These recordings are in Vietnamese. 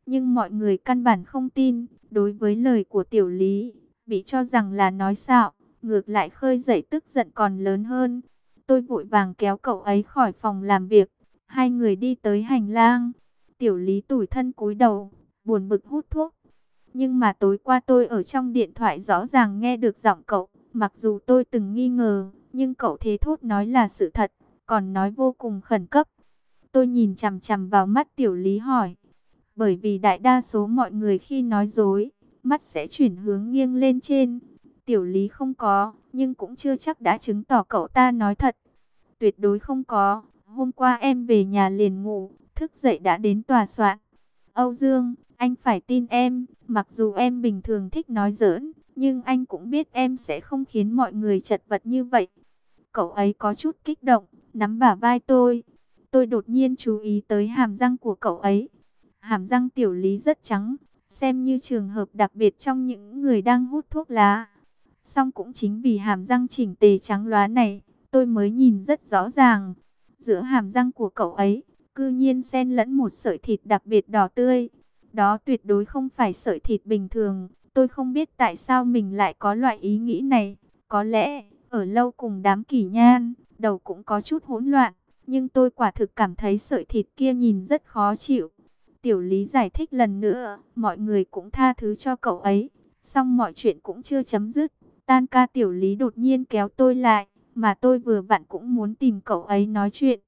Nhưng mọi người căn bản không tin, đối với lời của Tiểu Lý, bị cho rằng là nói xạo, ngược lại khơi dậy tức giận còn lớn hơn. Tôi vội vàng kéo cậu ấy khỏi phòng làm việc, hai người đi tới hành lang. Tiểu Lý tủi thân cúi đầu, buồn bực hút thuốc. Nhưng mà tối qua tôi ở trong điện thoại rõ ràng nghe được giọng cậu, mặc dù tôi từng nghi ngờ, nhưng cậu thế thốt nói là sự thật, còn nói vô cùng khẩn cấp. Tôi nhìn chằm chằm vào mắt Tiểu Lý hỏi, bởi vì đại đa số mọi người khi nói dối, mắt sẽ chuyển hướng nghiêng lên trên. Tiểu Lý không có, nhưng cũng chưa chắc đã chứng tỏ cậu ta nói thật. Tuyệt đối không có, hôm qua em về nhà liền ngủ, thức dậy đã đến tòa soạn. Âu Dương, anh phải tin em, mặc dù em bình thường thích nói giỡn, nhưng anh cũng biết em sẽ không khiến mọi người chật vật như vậy. Cậu ấy có chút kích động, nắm bả vai tôi. Tôi đột nhiên chú ý tới hàm răng của cậu ấy. Hàm răng Tiểu Lý rất trắng, xem như trường hợp đặc biệt trong những người đang hút thuốc lá. Song cũng chính vì hàm răng chỉnh tề trắng loá này, tôi mới nhìn rất rõ ràng. Giữa hàm răng của cậu ấy, cư nhiên xen lẫn một sợi thịt đặc biệt đỏ tươi. Đó tuyệt đối không phải sợi thịt bình thường. Tôi không biết tại sao mình lại có loại ý nghĩ này. Có lẽ, ở lâu cùng đám kỷ nhan, đầu cũng có chút hỗn loạn. Nhưng tôi quả thực cảm thấy sợi thịt kia nhìn rất khó chịu. Tiểu Lý giải thích lần nữa, mọi người cũng tha thứ cho cậu ấy. Xong mọi chuyện cũng chưa chấm dứt. Tan ca Tiểu Lý đột nhiên kéo tôi lại, mà tôi vừa vặn cũng muốn tìm cậu ấy nói chuyện.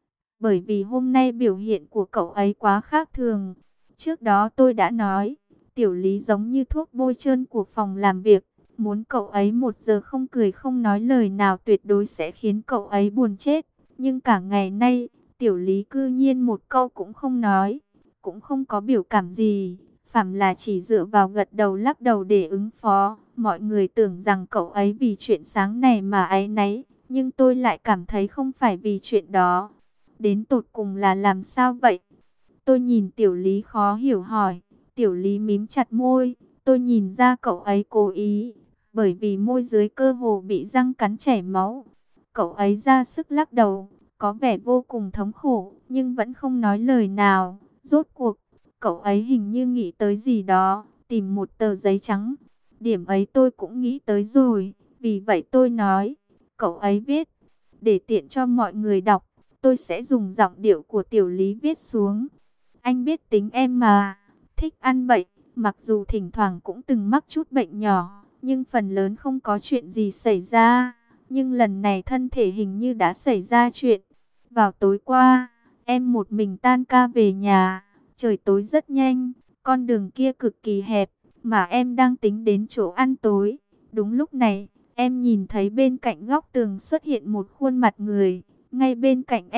Bởi vì hôm nay biểu hiện của cậu ấy quá khác thường. Trước đó tôi đã nói, Tiểu Lý giống như thuốc bôi trơn của phòng làm việc. Muốn cậu ấy 1 giờ không cười không nói lời nào tuyệt đối sẽ khiến cậu ấy buồn chết. Nhưng cả ngày nay, Tiểu Lý cư nhiên một câu cũng không nói, cũng không có biểu cảm gì. Phàm là chỉ dựa vào gật đầu lắc đầu để ứng phó. Mọi người tưởng rằng cậu ấy vì chuyện sáng này mà áy náy, nhưng tôi lại cảm thấy không phải vì chuyện đó. Đến tột cùng là làm sao vậy? Tôi nhìn Tiểu Lý khó hiểu hỏi. Tiểu Lý mím chặt môi. Tôi nhìn ra cậu ấy cố ý, bởi vì môi dưới cơ hồ bị răng cắn chảy máu. Cậu ấy ra sức lắc đầu, có vẻ vô cùng thống khổ, nhưng vẫn không nói lời nào. Rốt cuộc, cậu ấy hình như nghĩ tới gì đó, tìm một tờ giấy trắng. Điểm ấy tôi cũng nghĩ tới rồi, vì vậy tôi nói, cậu ấy viết, để tiện cho mọi người đọc. Tôi sẽ dùng giọng điệu của Tiểu Lý viết xuống. Anh biết tính em mà, thích ăn bậy, mặc dù thỉnh thoảng cũng từng mắc chút bệnh nhỏ, nhưng phần lớn không có chuyện gì xảy ra. Nhưng lần này thân thể hình như đã xảy ra chuyện. Vào tối qua, em một mình tan ca về nhà, trời tối rất nhanh, con đường kia cực kỳ hẹp, mà em đang tính đến chỗ ăn tối. Đúng lúc này, em nhìn thấy bên cạnh góc tường xuất hiện một khuôn mặt người. Ngay bên cạnh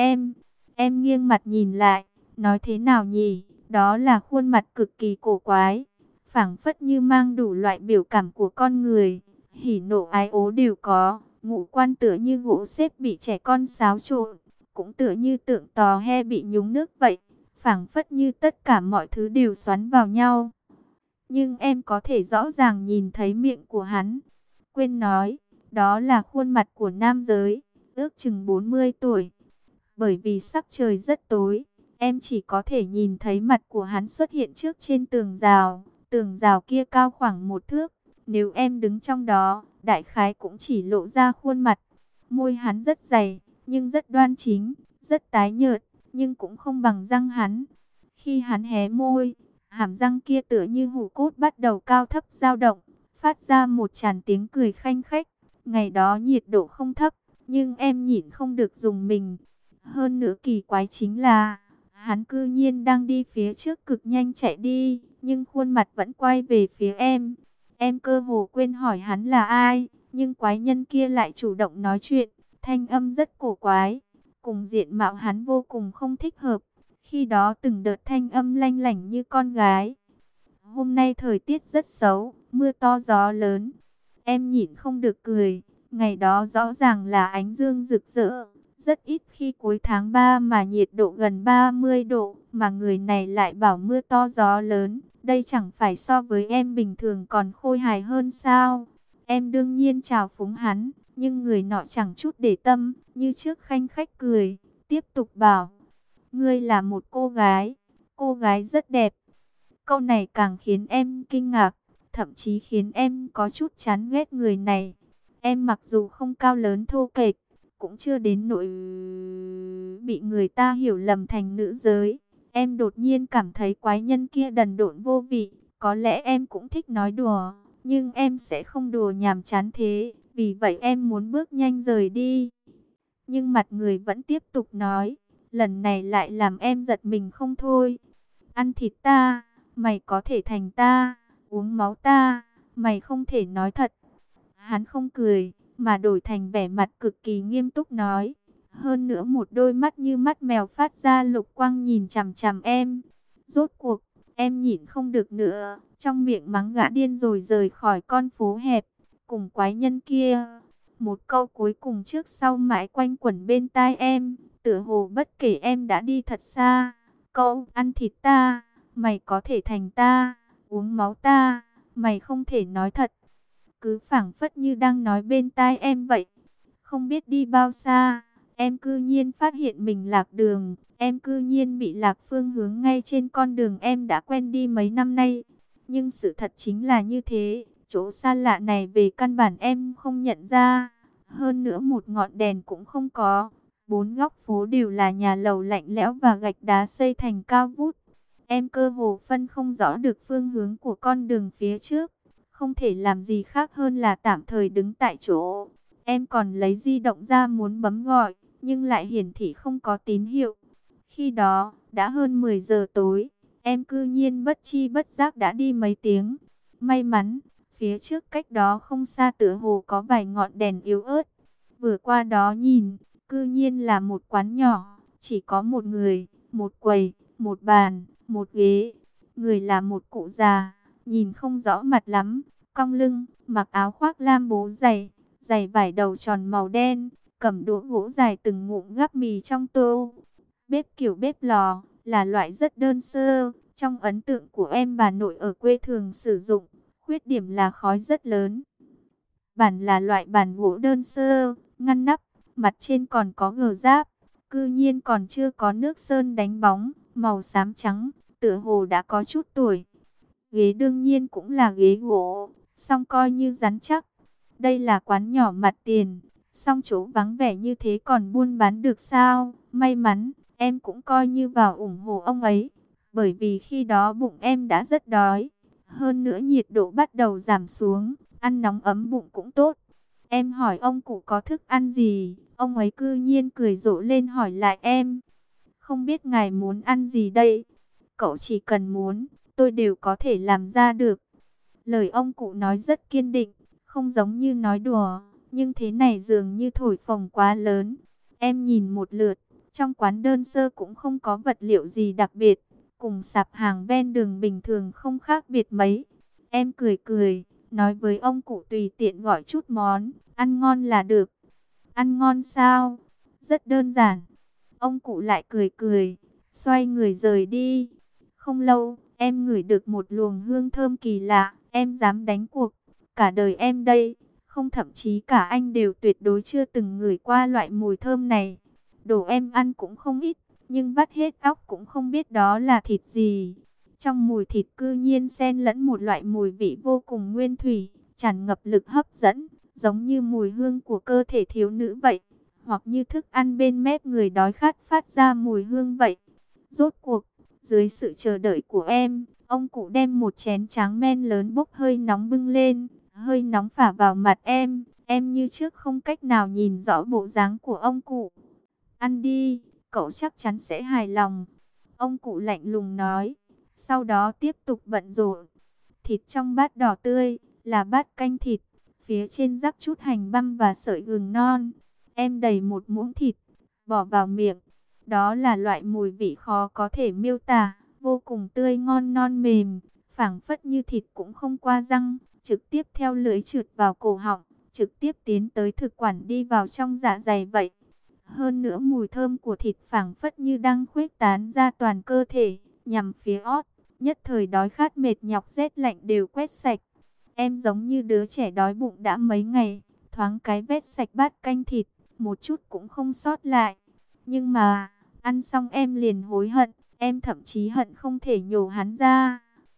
em nghiêng mặt nhìn lại, nói thế nào nhỉ, đó là khuôn mặt cực kỳ cổ quái, phảng phất như mang đủ loại biểu cảm của con người, hỉ nộ ái ố đều có, ngũ quan tựa như gỗ xếp bị trẻ con xáo trộn, cũng tựa như tượng tò he bị nhúng nước vậy, phảng phất như tất cả mọi thứ đều xoắn vào nhau. Nhưng em có thể rõ ràng nhìn thấy miệng của hắn. Quên nói, đó là khuôn mặt của nam giới, ước chừng 40 tuổi. Bởi vì sắc trời rất tối, em chỉ có thể nhìn thấy mặt của hắn xuất hiện trước trên tường rào. Tường rào kia cao khoảng 1 thước. Nếu em đứng trong đó, đại khái cũng chỉ lộ ra khuôn mặt. Môi hắn rất dày, nhưng rất đoan chính, rất tái nhợt, nhưng cũng không bằng răng hắn. Khi hắn hé môi, hàm răng kia tựa như hủ cốt bắt đầu cao thấp dao động, phát ra một tràng tiếng cười khanh khách. Ngày đó nhiệt độ không thấp, nhưng em nhịn không được dùng mình. Hơn nữa kỳ quái chính là, hắn cư nhiên đang đi phía trước cực nhanh chạy đi, nhưng khuôn mặt vẫn quay về phía em. Em cơ hồ quên hỏi hắn là ai, nhưng quái nhân kia lại chủ động nói chuyện, thanh âm rất cổ quái, cùng diện mạo hắn vô cùng không thích hợp. Khi đó từng đợt thanh âm lanh lảnh như con gái. Hôm nay thời tiết rất xấu, mưa to gió lớn. Em nhịn không được cười, ngày đó rõ ràng là ánh dương rực rỡ. Rất ít khi cuối tháng 3 mà nhiệt độ gần 30 độ, mà người này lại bảo mưa to gió lớn. Đây chẳng phải so với em bình thường còn khôi hài hơn sao? Em đương nhiên chào phúng hắn, nhưng người nọ chẳng chút để tâm, như trước khanh khách cười, tiếp tục bảo. Ngươi là một cô gái rất đẹp. Câu này càng khiến em kinh ngạc, thậm chí khiến em có chút chán ghét người này. Em mặc dù không cao lớn thô kệch, cũng chưa đến nỗi bị người ta hiểu lầm thành nữ giới. Em đột nhiên cảm thấy quái nhân kia đần độn vô vị. Có lẽ em cũng thích nói đùa, nhưng em sẽ không đùa nhàm chán thế. Vì vậy em muốn bước nhanh rời đi. Nhưng mặt người vẫn tiếp tục nói, lần này lại làm em giật mình không thôi. Ăn thịt ta, mày có thể thành ta, uống máu ta, mày không thể nói thật. Hắn không cười, mà đổi thành vẻ mặt cực kỳ nghiêm túc nói. Hơn nữa một đôi mắt như mắt mèo phát ra lục quang nhìn chằm chằm em. Rốt cuộc, em nhịn không được nữa, trong miệng mắng gã điên rồi rời khỏi con phố hẹp, cùng quái nhân kia. Một câu cuối cùng trước sau mãi quanh quẩn bên tai em, tựa hồ bất kể em đã đi thật xa. Câu ăn thịt ta, mày có thể thành ta, uống máu ta, mày không thể nói thật. Cứ phảng phất như đang nói bên tai em vậy. Không biết đi bao xa, em cư nhiên phát hiện mình lạc đường. Em cư nhiên bị lạc phương hướng ngay trên con đường em đã quen đi mấy năm nay. Nhưng sự thật chính là như thế. Chỗ xa lạ này về căn bản em không nhận ra. Hơn nữa một ngọn đèn cũng không có. Bốn góc phố đều là nhà lầu lạnh lẽo và gạch đá xây thành cao vút. Em cơ hồ phân không rõ được phương hướng của con đường phía trước. Không thể làm gì khác hơn là tạm thời đứng tại chỗ. Em còn lấy di động ra muốn bấm gọi, nhưng lại hiển thị không có tín hiệu. Khi đó, đã hơn 10 giờ tối, em cư nhiên bất chi bất giác đã đi mấy tiếng. May mắn, phía trước cách đó không xa tựa hồ có vài ngọn đèn yếu ớt. Vừa qua đó nhìn, cư nhiên là một quán nhỏ, chỉ có một người, một quầy, một bàn, một ghế. Người là một cụ già, nhìn không rõ mặt lắm, cong lưng, mặc áo khoác lam bố dày, giày vải đầu tròn màu đen, cầm đũa gỗ dài từng ngụm gắp mì trong tô. Bếp kiểu bếp lò, là loại rất đơn sơ, trong ấn tượng của em bà nội ở quê thường sử dụng, khuyết điểm là khói rất lớn. Bàn là loại bàn gỗ đơn sơ, ngăn nắp, mặt trên còn có gờ giáp, cư nhiên còn chưa có nước sơn đánh bóng, màu xám trắng, tựa hồ đã có chút tuổi. Ghế đương nhiên cũng là ghế gỗ, song coi như rắn chắc. Đây là quán nhỏ mặt tiền, song chỗ vắng vẻ như thế còn buôn bán được sao? May mắn, em cũng coi như vào ủng hộ ông ấy, bởi vì khi đó bụng em đã rất đói. Hơn nữa nhiệt độ bắt đầu giảm xuống, ăn nóng ấm bụng cũng tốt. Em hỏi ông cụ có thức ăn gì, ông ấy cư nhiên cười rộ lên hỏi lại em. Không biết ngài muốn ăn gì đây? Cậu chỉ cần muốn, tôi đều có thể làm ra được. Lời ông cụ nói rất kiên định, không giống như nói đùa, nhưng thế này dường như thổi phồng quá lớn. Em nhìn một lượt, trong quán đơn sơ cũng không có vật liệu gì đặc biệt, cùng sạp hàng ven đường bình thường không khác biệt mấy. Em cười cười, nói với ông cụ tùy tiện gọi chút món, ăn ngon là được. Ăn ngon sao? Rất đơn giản. Ông cụ lại cười cười, xoay người rời đi. Không lâu, em ngửi được một luồng hương thơm kỳ lạ, em dám đánh cuộc. Cả đời em đây, không thậm chí cả anh đều tuyệt đối chưa từng ngửi qua loại mùi thơm này. Đồ em ăn cũng không ít, nhưng vắt hết óc cũng không biết đó là thịt gì. Trong mùi thịt cư nhiên xen lẫn một loại mùi vị vô cùng nguyên thủy, tràn ngập lực hấp dẫn, giống như mùi hương của cơ thể thiếu nữ vậy, hoặc như thức ăn bên mép người đói khát phát ra mùi hương vậy. Rốt cuộc, dưới sự chờ đợi của em, ông cụ đem một chén tráng men lớn bốc hơi nóng bưng lên, hơi nóng phả vào mặt em như trước không cách nào nhìn rõ bộ dáng của ông cụ. Ăn đi, cậu chắc chắn sẽ hài lòng. Ông cụ lạnh lùng nói, sau đó tiếp tục bận rộn. Thịt trong bát đỏ tươi, là bát canh thịt, phía trên rắc chút hành băm và sợi gừng non. Em đầy một muỗng thịt, bỏ vào miệng. Đó là loại mùi vị khó có thể miêu tả, vô cùng tươi ngon non mềm, phảng phất như thịt cũng không qua răng, trực tiếp theo lưỡi trượt vào cổ họng, trực tiếp tiến tới thực quản đi vào trong dạ dày vậy. Hơn nữa mùi thơm của thịt phảng phất như đang khuếch tán ra toàn cơ thể, nhằm phía ót, nhất thời đói khát mệt nhọc rét lạnh đều quét sạch. Em giống như đứa trẻ đói bụng đã mấy ngày, thoáng cái vét sạch bát canh thịt, một chút cũng không sót lại. Nhưng mà, ăn xong em liền hối hận, em thậm chí hận không thể nhổ hắn ra.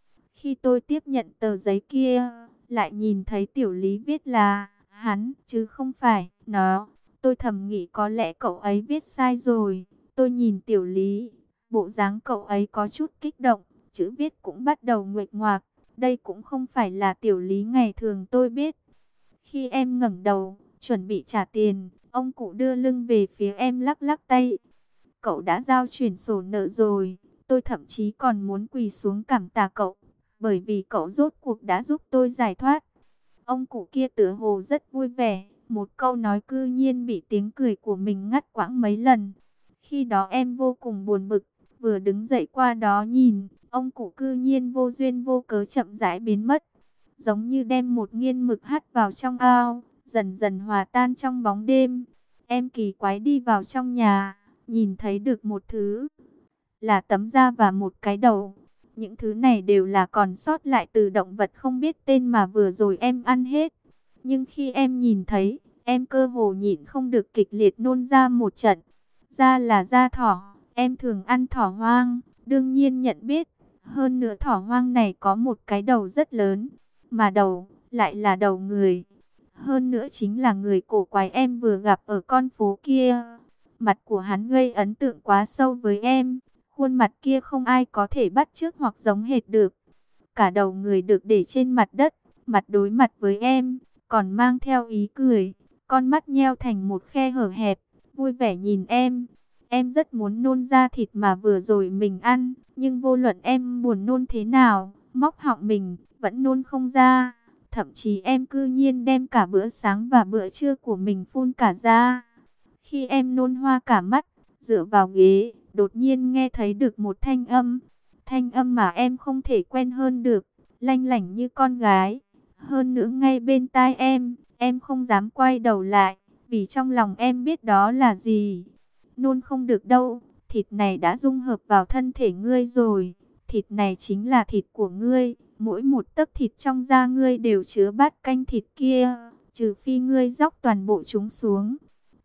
Khi tôi tiếp nhận tờ giấy kia, lại nhìn thấy Tiểu Lý viết là hắn, chứ không phải nó. Tôi thầm nghĩ có lẽ cậu ấy viết sai rồi. Tôi nhìn Tiểu Lý, bộ dáng cậu ấy có chút kích động, chữ viết cũng bắt đầu nguệch ngoạc. Đây cũng không phải là Tiểu Lý ngày thường tôi biết. Khi em ngẩng đầu, chuẩn bị trả tiền, ông cụ đưa lưng về phía em lắc lắc tay. Cậu đã giao chuyển sổ nợ rồi. Tôi thậm chí còn muốn quỳ xuống cảm tạ cậu, bởi vì cậu rốt cuộc đã giúp tôi giải thoát. Ông cụ kia tựa hồ rất vui vẻ, một câu nói cư nhiên bị tiếng cười của mình ngắt quãng mấy lần. Khi đó em vô cùng buồn bực, vừa đứng dậy qua đó nhìn, ông cụ cư nhiên vô duyên vô cớ chậm rãi biến mất, giống như đem một nghiên mực hắt vào trong ao, dần dần hòa tan trong bóng đêm. Em kỳ quái đi vào trong nhà, nhìn thấy được một thứ, là tấm da và một cái đầu. Những thứ này đều là còn sót lại từ động vật không biết tên mà vừa rồi em ăn hết. Nhưng khi em nhìn thấy, em cơ hồ nhịn không được kịch liệt nôn ra một trận. Da là da thỏ, em thường ăn thỏ hoang, đương nhiên nhận biết. Hơn nữa thỏ hoang này có một cái đầu rất lớn, mà đầu lại là đầu người. Hơn nữa chính là người cổ quái em vừa gặp ở con phố kia. Mặt của hắn gây ấn tượng quá sâu với em. Khuôn mặt kia không ai có thể bắt chước hoặc giống hệt được. Cả đầu người được để trên mặt đất, mặt đối mặt với em, còn mang theo ý cười. Con mắt nheo thành một khe hở hẹp, vui vẻ nhìn em. Em rất muốn nôn ra thịt mà vừa rồi mình ăn, nhưng vô luận em buồn nôn thế nào, móc họng mình, vẫn nôn không ra. Thậm chí em cư nhiên đem cả bữa sáng và bữa trưa của mình phun cả ra. Khi em nôn hoa cả mắt, dựa vào ghế, đột nhiên nghe thấy được một thanh âm. Thanh âm mà em không thể quen hơn được, lanh lảnh như con gái. Hơn nữa ngay bên tai em không dám quay đầu lại, vì trong lòng em biết đó là gì. Nôn không được đâu, thịt này đã dung hợp vào thân thể ngươi rồi. Thịt này chính là thịt của ngươi, mỗi một tấc thịt trong da ngươi đều chứa bát canh thịt kia, trừ phi ngươi dốc toàn bộ chúng xuống.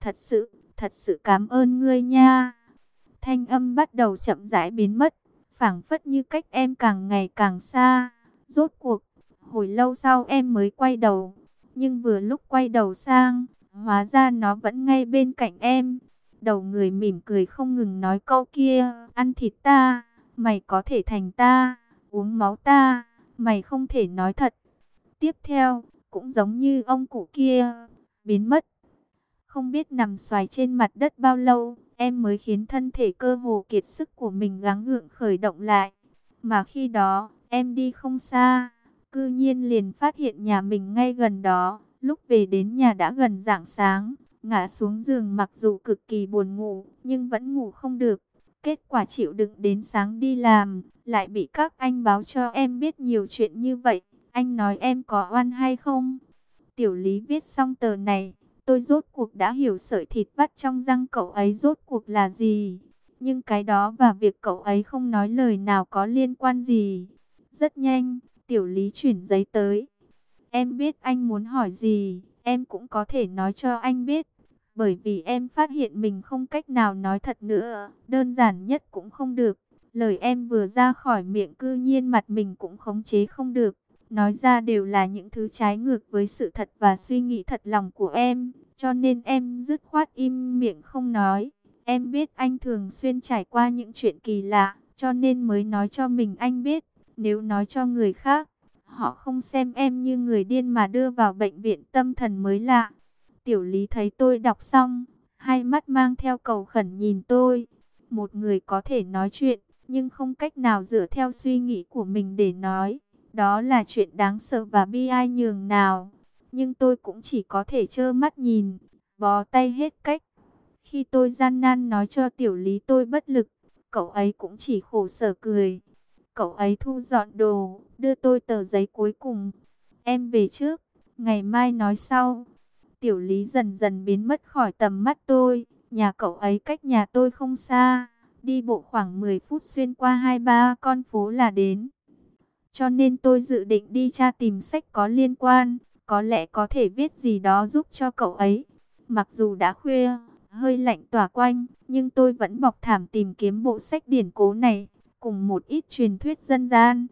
Thật sự cảm ơn ngươi nha. Thanh âm bắt đầu chậm rãi biến mất, phảng phất như cách em càng ngày càng xa. Rốt cuộc, hồi lâu sau em mới quay đầu, nhưng vừa lúc quay đầu sang, hóa ra nó vẫn ngay bên cạnh em. Đầu người mỉm cười không ngừng nói câu kia, ăn thịt ta, mày có thể thành ta, uống máu ta, mày không thể nói thật. Tiếp theo, cũng giống như ông cụ kia, biến mất. Không biết nằm xoài trên mặt đất bao lâu, em mới khiến thân thể cơ hồ kiệt sức của mình gắng gượng khởi động lại. Mà khi đó, em đi không xa, cư nhiên liền phát hiện nhà mình ngay gần đó. Lúc về đến nhà đã gần rạng sáng, ngã xuống giường mặc dù cực kỳ buồn ngủ, nhưng vẫn ngủ không được. Kết quả chịu đựng đến sáng đi làm, lại bị các anh báo cho em biết nhiều chuyện như vậy. Anh nói em có oan hay không? Tiểu Lý viết xong tờ này, tôi rốt cuộc đã hiểu sợi thịt vắt trong răng cậu ấy rốt cuộc là gì. Nhưng cái đó và việc cậu ấy không nói lời nào có liên quan gì. Rất nhanh, Tiểu Lý chuyển giấy tới. Em biết anh muốn hỏi gì, em cũng có thể nói cho anh biết. Bởi vì em phát hiện mình không cách nào nói thật nữa, đơn giản nhất cũng không được. Lời em vừa ra khỏi miệng cư nhiên mặt mình cũng khống chế không được. Nói ra đều là những thứ trái ngược với sự thật và suy nghĩ thật lòng của em. Cho nên em dứt khoát im miệng không nói. Em biết anh thường xuyên trải qua những chuyện kỳ lạ, cho nên mới nói cho mình anh biết. Nếu nói cho người khác, họ không xem em như người điên mà đưa vào bệnh viện tâm thần mới lạ. Tiểu Lý thấy tôi đọc xong, hai mắt mang theo cầu khẩn nhìn tôi. Một người có thể nói chuyện, nhưng không cách nào dựa theo suy nghĩ của mình để nói. Đó là chuyện đáng sợ và bi ai nhường nào. Nhưng tôi cũng chỉ có thể trơ mắt nhìn, bó tay hết cách. Khi tôi gian nan nói cho Tiểu Lý tôi bất lực, cậu ấy cũng chỉ khổ sở cười. Cậu ấy thu dọn đồ, đưa tôi tờ giấy cuối cùng. Em về trước, ngày mai nói sau. Tiểu Lý dần dần biến mất khỏi tầm mắt tôi. Nhà cậu ấy cách nhà tôi không xa, đi bộ khoảng 10 phút xuyên qua 2-3 con phố là đến. Cho nên tôi dự định đi tra tìm sách có liên quan, có lẽ có thể viết gì đó giúp cho cậu ấy. Mặc dù đã khuya, hơi lạnh tỏa quanh, nhưng tôi vẫn bọc thảm tìm kiếm bộ sách điển cố này, cùng một ít truyền thuyết dân gian.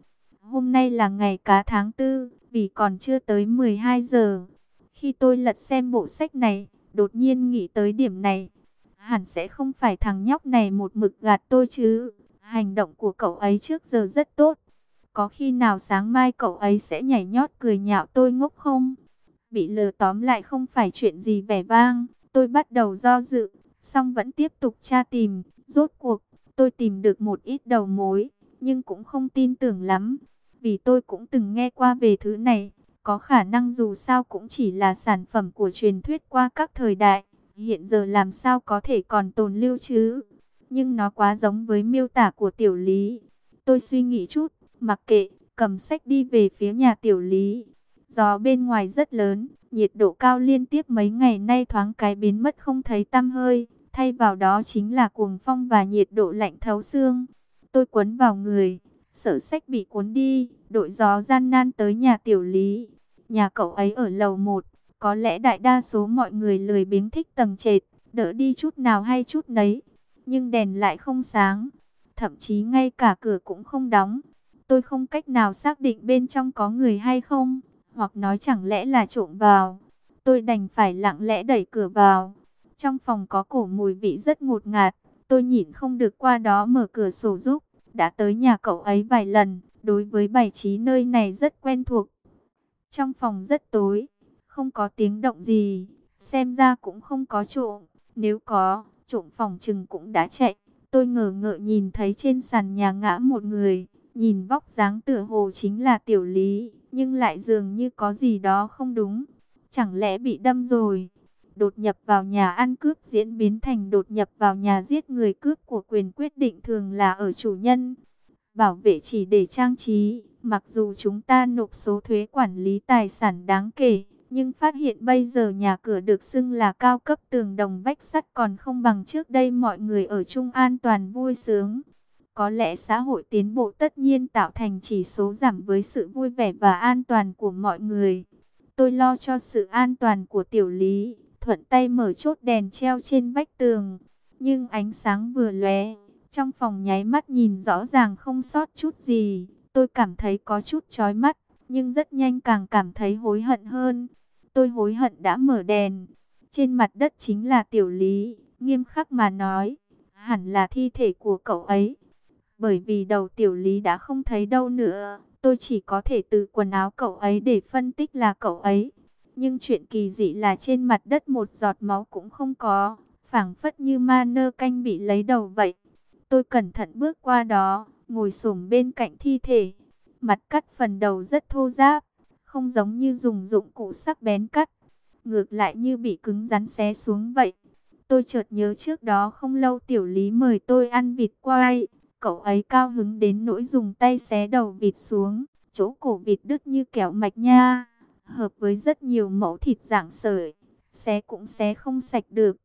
Hôm nay là ngày cá tháng 4, vì còn chưa tới 12 giờ. Khi tôi lật xem bộ sách này, đột nhiên nghĩ tới điểm này. Hẳn sẽ không phải thằng nhóc này một mực gạt tôi chứ. Hành động của cậu ấy trước giờ rất tốt. Có khi nào sáng mai cậu ấy sẽ nhảy nhót cười nhạo tôi ngốc không? Bị lừa tóm lại không phải chuyện gì vẻ vang. Tôi bắt đầu do dự, song vẫn tiếp tục tra tìm. Rốt cuộc, tôi tìm được một ít đầu mối, nhưng cũng không tin tưởng lắm. Vì tôi cũng từng nghe qua về thứ này. Có khả năng dù sao cũng chỉ là sản phẩm của truyền thuyết qua các thời đại. Hiện giờ làm sao có thể còn tồn lưu chứ? Nhưng nó quá giống với miêu tả của Tiểu Lý. Tôi suy nghĩ chút, mặc kệ, cầm sách đi về phía nhà Tiểu Lý. Gió bên ngoài rất lớn, nhiệt độ cao liên tiếp mấy ngày nay thoáng cái biến mất không thấy tăm hơi. Thay vào đó chính là cuồng phong và nhiệt độ lạnh thấu xương. Tôi quấn vào người, sợ sách bị cuốn đi, đội gió gian nan tới nhà Tiểu Lý. Nhà cậu ấy ở lầu 1, có lẽ đại đa số mọi người lười biếng thích tầng trệt, đỡ đi chút nào hay chút nấy. Nhưng đèn lại không sáng, thậm chí ngay cả cửa cũng không đóng. Tôi không cách nào xác định bên trong có người hay không, hoặc nói chẳng lẽ là trộm vào. Tôi đành phải lặng lẽ đẩy cửa vào. Trong phòng có cổ mùi vị rất ngột ngạt, tôi nhịn không được qua đó mở cửa sổ giúp. Đã tới nhà cậu ấy vài lần, đối với bài trí nơi này rất quen thuộc. Trong phòng rất tối, không có tiếng động gì, xem ra cũng không có trộm. Nếu có, trộm phòng chừng cũng đã chạy. Tôi ngờ ngợ nhìn thấy trên sàn nhà ngã một người, nhìn vóc dáng tựa hồ chính là Tiểu Lý, nhưng lại dường như có gì đó không đúng. Chẳng lẽ bị đâm rồi? Đột nhập vào nhà ăn cướp diễn biến thành đột nhập vào nhà giết người, cướp của quyền quyết định thường là ở chủ nhân. Bảo vệ chỉ để trang trí, mặc dù chúng ta nộp số thuế quản lý tài sản đáng kể, nhưng phát hiện bây giờ nhà cửa được xưng là cao cấp, tường đồng vách sắt còn không bằng trước đây, mọi người ở chung an toàn vui sướng. Có lẽ xã hội tiến bộ tất nhiên tạo thành chỉ số giảm với sự vui vẻ và an toàn của mọi người. Tôi lo cho sự an toàn của Tiểu Lý, thuận tay mở chốt đèn treo trên vách tường, nhưng ánh sáng vừa lóe, trong phòng nháy mắt nhìn rõ ràng không sót chút gì. Tôi cảm thấy có chút chói mắt, nhưng rất nhanh càng cảm thấy hối hận hơn. Tôi hối hận đã mở đèn. Trên mặt đất chính là Tiểu Lý, nghiêm khắc mà nói, hẳn là thi thể của cậu ấy. Bởi vì đầu Tiểu Lý đã không thấy đâu nữa, tôi chỉ có thể từ quần áo cậu ấy để phân tích là cậu ấy. Nhưng chuyện kỳ dị là trên mặt đất một giọt máu cũng không có, phảng phất như ma nơ canh bị lấy đầu vậy. Tôi cẩn thận bước qua đó, ngồi xổm bên cạnh thi thể. Mặt cắt phần đầu rất thô ráp, không giống như dùng dụng cụ sắc bén cắt, ngược lại như bị cứng rắn xé xuống vậy. Tôi chợt nhớ trước đó không lâu Tiểu Lý mời tôi ăn vịt quay. Cậu ấy cao hứng đến nỗi dùng tay xé đầu vịt xuống, chỗ cổ vịt đứt như kẹo mạch nha, hợp với rất nhiều mẫu thịt rảng sởi, xé cũng xé không sạch được.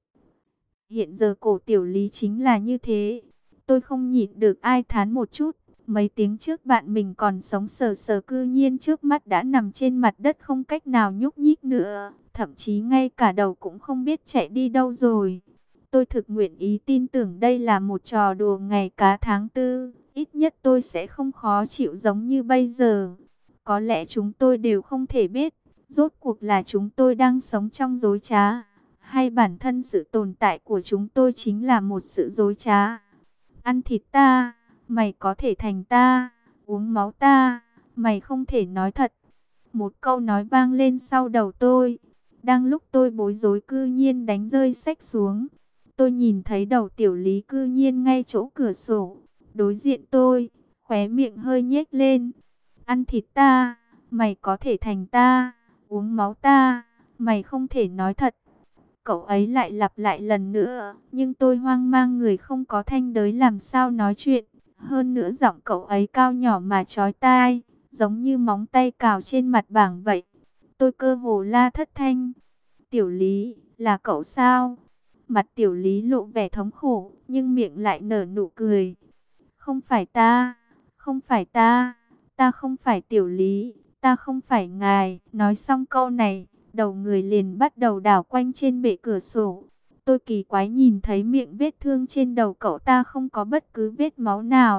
Hiện giờ cổ Tiểu Lý chính là như thế. Tôi không nhịn được ai thán một chút. Mấy tiếng trước bạn mình còn sống sờ sờ, cư nhiên trước mắt đã nằm trên mặt đất không cách nào nhúc nhích nữa. Thậm chí ngay cả đầu cũng không biết chạy đi đâu rồi. Tôi thực nguyện ý tin tưởng đây là một trò đùa ngày cá tháng 4. Ít nhất tôi sẽ không khó chịu giống như bây giờ. Có lẽ chúng tôi đều không thể biết, rốt cuộc là chúng tôi đang sống trong dối trá, hay bản thân sự tồn tại của chúng tôi chính là một sự dối trá. Ăn thịt ta, mày có thể thành ta; uống máu ta, mày không thể nói thật. Một câu nói vang lên sau đầu tôi. Đang lúc tôi bối rối, cư nhiên đánh rơi sách xuống. Tôi nhìn thấy đầu Tiểu Lý cư nhiên ngay chỗ cửa sổ, đối diện tôi, khóe miệng hơi nhếch lên. Ăn thịt ta, mày có thể thành ta; uống máu ta, mày không thể nói thật. Cậu ấy lại lặp lại lần nữa, nhưng tôi hoang mang người không có thanh đới làm sao nói chuyện. Hơn nữa giọng cậu ấy cao nhỏ mà chói tai, giống như móng tay cào trên mặt bảng vậy. Tôi cơ hồ la thất thanh. Tiểu Lý, là cậu sao? Mặt Tiểu Lý lộ vẻ thống khổ, nhưng miệng lại nở nụ cười. Không phải ta, không phải ta, ta không phải Tiểu Lý, ta không phải ngài. Nói xong câu này, đầu người liền bắt đầu đảo quanh trên bệ cửa sổ. Tôi kỳ quái nhìn thấy miệng vết thương trên đầu cậu ta không có bất cứ vết máu nào.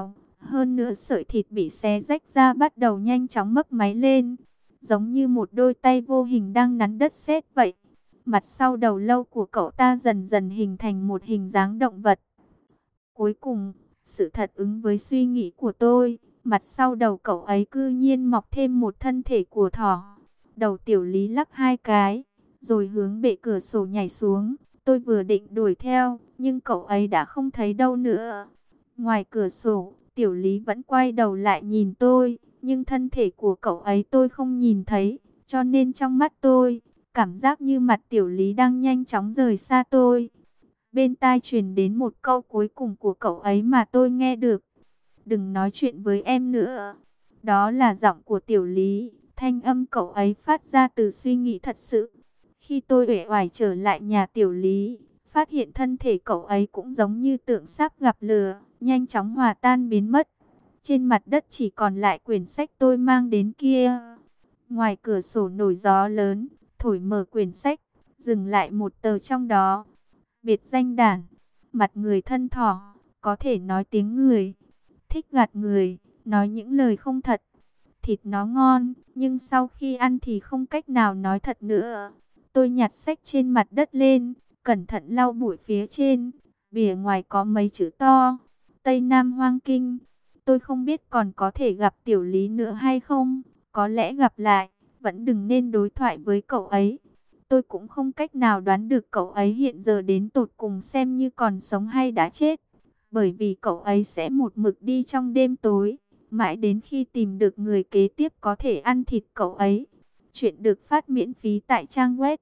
Hơn nữa sợi thịt bị xé rách ra bắt đầu nhanh chóng mấp máy lên, giống như một đôi tay vô hình đang nắn đất sét vậy. Mặt sau đầu lâu của cậu ta dần dần hình thành một hình dáng động vật. Cuối cùng, sự thật ứng với suy nghĩ của tôi, mặt sau đầu cậu ấy cư nhiên mọc thêm một thân thể của thỏ. Đầu Tiểu Lý lắc hai cái, rồi hướng bệ cửa sổ nhảy xuống. Tôi vừa định đuổi theo, nhưng cậu ấy đã không thấy đâu nữa. Ngoài cửa sổ, Tiểu Lý vẫn quay đầu lại nhìn tôi, nhưng thân thể của cậu ấy tôi không nhìn thấy, cho nên trong mắt tôi, cảm giác như mặt Tiểu Lý đang nhanh chóng rời xa tôi. Bên tai truyền đến một câu cuối cùng của cậu ấy mà tôi nghe được. Đừng nói chuyện với em nữa. Đó là giọng của Tiểu Lý. Thanh âm cậu ấy phát ra từ suy nghĩ thật sự. Khi tôi uể oải trở lại nhà Tiểu Lý, phát hiện thân thể cậu ấy cũng giống như tượng sáp gặp lửa, nhanh chóng hòa tan biến mất. Trên mặt đất chỉ còn lại quyển sách tôi mang đến kia. Ngoài cửa sổ nổi gió lớn, thổi mở quyển sách, dừng lại một tờ trong đó. Biệt danh đản, mặt người thân thỏ, có thể nói tiếng người, thích gạt người, nói những lời không thật. Thịt nó ngon, nhưng sau khi ăn thì không cách nào nói thật nữa. Tôi nhặt sách trên mặt đất lên, cẩn thận lau bụi phía trên. Bìa ngoài có mấy chữ to: Tây Nam Hoang Kinh. Tôi không biết còn có thể gặp Tiểu Lý nữa hay không. Có lẽ gặp lại, vẫn đừng nên đối thoại với cậu ấy. Tôi cũng không cách nào đoán được cậu ấy hiện giờ đến tột cùng xem như còn sống hay đã chết. Bởi vì cậu ấy sẽ một mực đi trong đêm tối, mãi đến khi tìm được người kế tiếp có thể ăn thịt cậu ấy. Chuyện được phát miễn phí tại trang web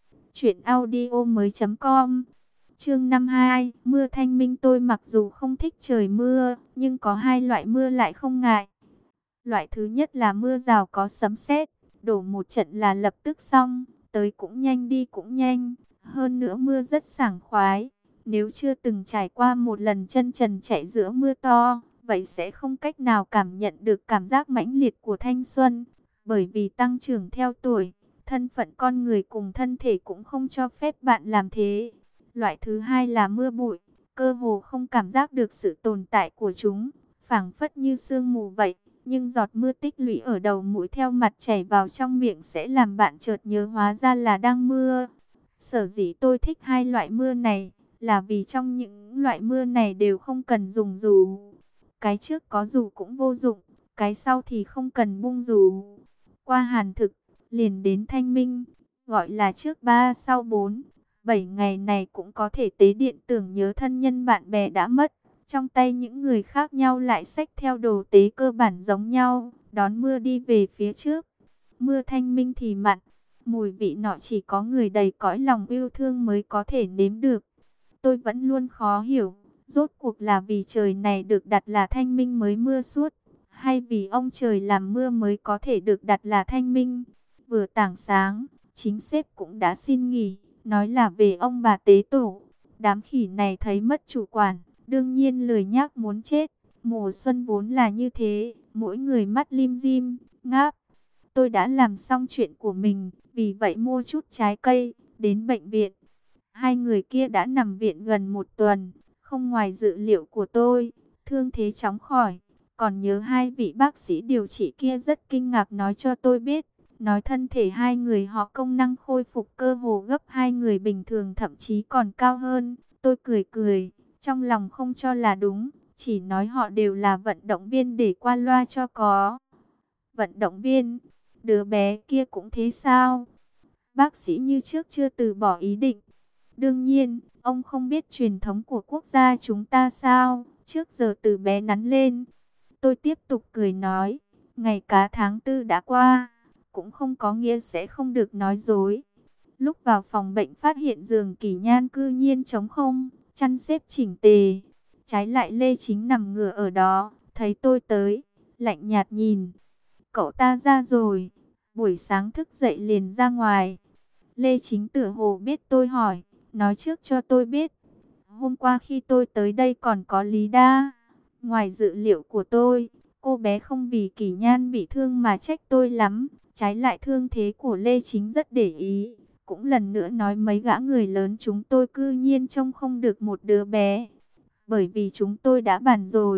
truyệnaudiomoi.com. Chương 52, mưa thanh minh. Tôi mặc dù không thích trời mưa, nhưng có hai loại mưa lại không ngại. Loại thứ nhất là mưa rào có sấm sét, đổ một trận là lập tức xong, tới cũng nhanh đi cũng nhanh. Hơn nữa mưa rất sảng khoái. Nếu chưa từng trải qua một lần chân trần chạy giữa mưa to, vậy sẽ không cách nào cảm nhận được cảm giác mãnh liệt của thanh xuân. Bởi vì tăng trưởng theo tuổi, thân phận con người cùng thân thể cũng không cho phép bạn làm thế. Loại thứ hai là mưa bụi, cơ hồ không cảm giác được sự tồn tại của chúng, phảng phất như sương mù vậy. Nhưng giọt mưa tích lũy ở đầu mũi theo mặt chảy vào trong miệng sẽ làm bạn chợt nhớ hóa ra là đang mưa. Sở dĩ tôi thích hai loại mưa này là vì trong những loại mưa này đều không cần dùng dù. Cái trước có dù cũng vô dụng, cái sau thì không cần bung dù. Qua hàn thực, liền đến thanh minh, gọi là trước 3 sau 4, 7 ngày này cũng có thể tế điện tưởng nhớ thân nhân bạn bè đã mất. Trong tay những người khác nhau lại xách theo đồ tế cơ bản giống nhau, đón mưa đi về phía trước. Mưa thanh minh thì mặn, mùi vị nọ chỉ có người đầy cõi lòng yêu thương mới có thể nếm được. Tôi vẫn luôn khó hiểu, rốt cuộc là vì trời này được đặt là thanh minh mới mưa suốt, hay vì ông trời làm mưa mới có thể được đặt là thanh minh. Vừa tảng sáng, chính sếp cũng đã xin nghỉ, nói là về ông bà tế tổ. Đám khỉ này thấy mất chủ quản, đương nhiên lười nhác muốn chết. Mùa xuân vốn là như thế, mỗi người mắt lim dim, ngáp. Tôi đã làm xong chuyện của mình, vì vậy mua chút trái cây, đến bệnh viện. Hai người kia đã nằm viện gần một tuần, không ngoài dự liệu của tôi, thương thế chóng khỏi. Còn nhớ hai vị bác sĩ điều trị kia rất kinh ngạc nói cho tôi biết, nói thân thể hai người họ công năng khôi phục cơ hồ gấp hai người bình thường, thậm chí còn cao hơn. Tôi cười cười, trong lòng không cho là đúng, chỉ nói họ đều là vận động viên để qua loa cho có. Vận động viên? Đứa bé kia cũng thế sao? Bác sĩ như trước chưa từ bỏ ý định. Đương nhiên, ông không biết truyền thống của quốc gia chúng ta sao, trước giờ từ bé nắn lên. Tôi tiếp tục cười nói, ngày cá tháng tư đã qua, cũng không có nghĩa sẽ không được nói dối. Lúc vào phòng bệnh phát hiện giường Kỷ Nhan cư nhiên trống không, chăn xếp chỉnh tề. Trái lại Lê Chính nằm ngửa ở đó, thấy tôi tới, lạnh nhạt nhìn. Cậu ta ra rồi, buổi sáng thức dậy liền ra ngoài. Lê Chính tựa hồ biết tôi hỏi, nói trước cho tôi biết. Hôm qua khi tôi tới đây còn có Lý Đa. Ngoài dự liệu của tôi, cô bé không vì Kỷ Nhan bị thương mà trách tôi lắm. Trái lại thương thế của Lê Chính rất để ý. Cũng lần nữa nói mấy gã người lớn chúng tôi cư nhiên trông không được một đứa bé. Bởi vì chúng tôi đã bàn rồi,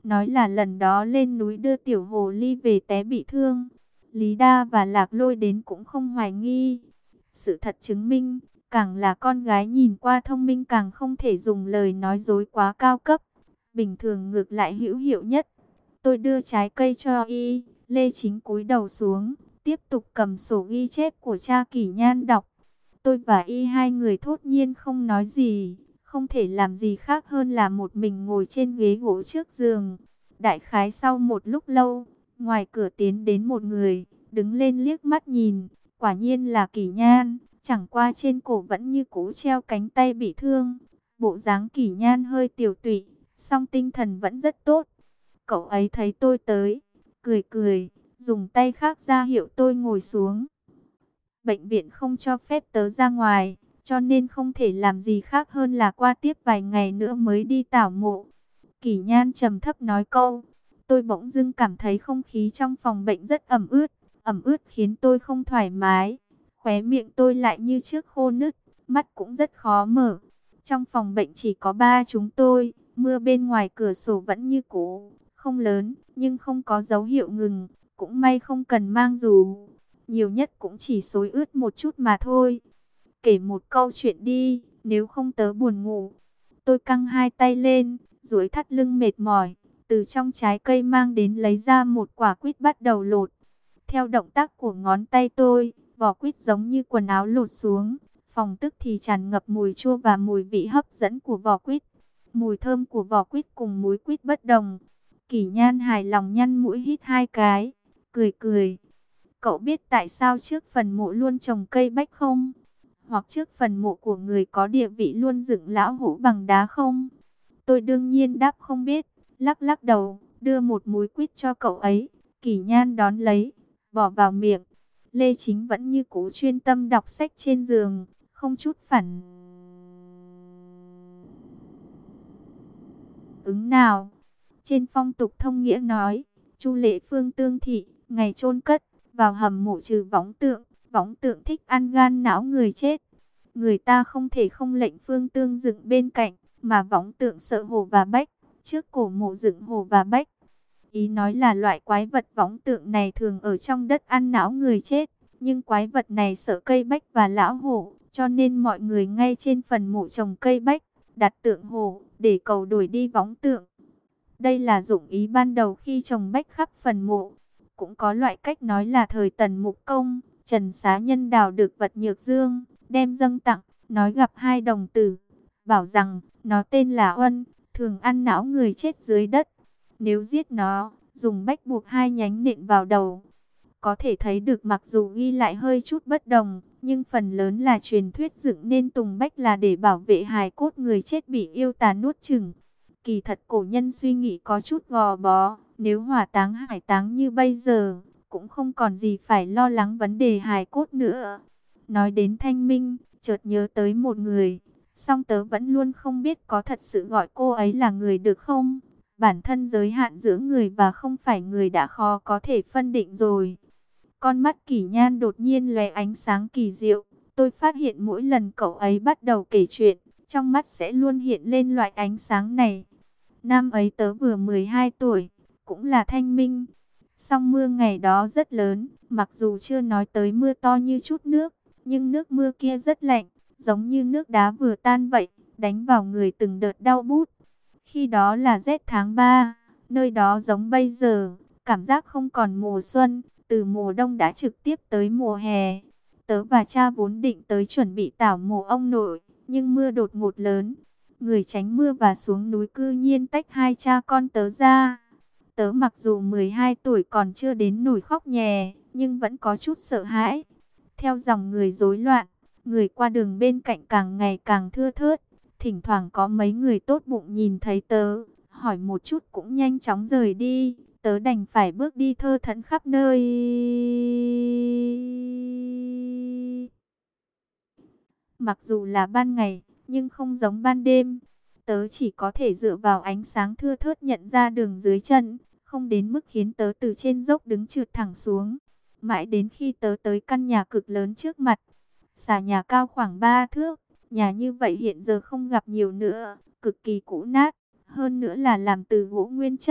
nói là lần đó lên núi đưa tiểu hồ ly về té bị thương. Lý Đa và Lạc Lôi đến cũng không hoài nghi. Sự thật chứng minh, càng là con gái nhìn qua thông minh càng không thể dùng lời nói dối quá cao cấp. Bình thường ngược lại hữu hiệu nhất. Tôi đưa trái cây cho y, Lê Chính cúi đầu xuống, tiếp tục cầm sổ ghi chép của cha Kỷ Nhan đọc. Tôi và y hai người thốt nhiên không nói gì, không thể làm gì khác hơn là một mình ngồi trên ghế gỗ trước giường. Đại khái sau một lúc lâu, ngoài cửa tiến đến một người, đứng lên liếc mắt nhìn, quả nhiên là Kỷ Nhan, chẳng qua trên cổ vẫn như cũ treo cánh tay bị thương. Bộ dáng Kỷ Nhan hơi tiểu tụy, song tinh thần vẫn rất tốt. Cậu ấy thấy tôi tới, cười cười, dùng tay khác ra hiệu tôi ngồi xuống. Bệnh viện không cho phép tớ ra ngoài, cho nên không thể làm gì khác hơn là qua tiếp vài ngày nữa mới đi tảo mộ. Kỷ Nhan trầm thấp nói câu. Tôi bỗng dưng cảm thấy không khí trong phòng bệnh rất ẩm ướt khiến tôi không thoải mái. Khóe miệng tôi lại như trước khô nứt, mắt cũng rất khó mở. Trong phòng bệnh chỉ có ba chúng tôi, mưa bên ngoài cửa sổ vẫn như cũ, không lớn, nhưng không có dấu hiệu ngừng, cũng may không cần mang dù. Nhiều nhất cũng chỉ xối ướt một chút mà thôi. Kể một câu chuyện đi, nếu không tớ buồn ngủ. Tôi căng hai tay lên, duỗi thắt lưng mệt mỏi, từ trong trái cây mang đến lấy ra một quả quýt bắt đầu lột. Theo động tác của ngón tay tôi, vỏ quýt giống như quần áo lột xuống. Phòng tức thì tràn ngập mùi chua và mùi vị hấp dẫn của vỏ quýt. Mùi thơm của vỏ quýt cùng múi quýt bất đồng. Kỷ Nhan hài lòng nhăn mũi hít hai cái, cười cười. Cậu biết tại sao trước phần mộ luôn trồng cây bách không? Hoặc trước phần mộ của người có địa vị luôn dựng lão hũ bằng đá không? Tôi đương nhiên đáp không biết, lắc lắc đầu, đưa một múi quýt cho cậu ấy. Kỷ Nhan đón lấy, bỏ vào miệng. Lê Chính vẫn như cũ chuyên tâm đọc sách trên giường, không chút phản ứng nào. Trên phong tục thông nghĩa nói, Chu lễ phương tương thị, ngày chôn cất, vào hầm mộ trừ võng tượng thích ăn gan não người chết. Người ta không thể không lệnh phương tương dựng bên cạnh, mà võng tượng sợ hổ và bách, trước cổ mộ dựng hổ và bách. Ý nói là loại quái vật võng tượng này thường ở trong đất ăn não người chết, nhưng quái vật này sợ cây bách và lão hổ, cho nên mọi người ngay trên phần mộ trồng cây bách, đặt tượng hổ, để cầu đuổi đi võng tượng. Đây là dụng ý ban đầu khi trồng bách khắp phần mộ. Cũng có loại cách nói là thời Tần Mục Công, Trần Xá Nhân đào được vật nhược dương, đem dâng tặng, nói gặp hai đồng tử, bảo rằng nó tên là Uân, thường ăn não người chết dưới đất. Nếu giết nó, dùng bách buộc hai nhánh nện vào đầu. Có thể thấy được mặc dù ghi lại hơi chút bất đồng, nhưng phần lớn là truyền thuyết dựng nên tùng bách là để bảo vệ hài cốt người chết bị yêu tà nuốt chửng. Kỳ thật cổ nhân suy nghĩ có chút gò bó, nếu hỏa táng hải táng như bây giờ, cũng không còn gì phải lo lắng vấn đề hài cốt nữa. Nói đến Thanh Minh, chợt nhớ tới một người, song tớ vẫn luôn không biết có thật sự gọi cô ấy là người được không. Bản thân giới hạn giữa người và không phải người đã khó có thể phân định rồi. Con mắt Kỷ Nhan đột nhiên lóe ánh sáng kỳ diệu. Tôi phát hiện mỗi lần cậu ấy bắt đầu kể chuyện, trong mắt sẽ luôn hiện lên loại ánh sáng này. Năm ấy tớ vừa 12 tuổi, cũng là thanh minh. Song mưa ngày đó rất lớn, mặc dù chưa nói tới mưa to như chút nước, nhưng nước mưa kia rất lạnh, giống như nước đá vừa tan vậy, đánh vào người từng đợt đau bút. Khi đó là rét tháng 3, nơi đó giống bây giờ, cảm giác không còn mùa xuân, từ mùa đông đã trực tiếp tới mùa hè. Tớ và cha vốn định tới chuẩn bị tảo mộ ông nội, nhưng mưa đột ngột lớn. Người tránh mưa và xuống núi cư nhiên tách hai cha con tớ ra. Tớ mặc dù 12 tuổi còn chưa đến nổi khóc nhè, nhưng vẫn có chút sợ hãi. Theo dòng người rối loạn, người qua đường bên cạnh càng ngày càng thưa thớt. Thỉnh thoảng có mấy người tốt bụng nhìn thấy tớ, hỏi một chút cũng nhanh chóng rời đi. Tớ đành phải bước đi thơ thẫn khắp nơi. Mặc dù là ban ngày, nhưng không giống ban đêm. Tớ chỉ có thể dựa vào ánh sáng thưa thớt nhận ra đường dưới chân, không đến mức khiến tớ từ trên dốc đứng trượt thẳng xuống. Mãi đến khi tớ tới căn nhà cực lớn trước mặt, xà nhà cao khoảng 3 thước, nhà như vậy hiện giờ không gặp nhiều nữa, cực kỳ cũ nát, hơn nữa là làm từ gỗ nguyên chất,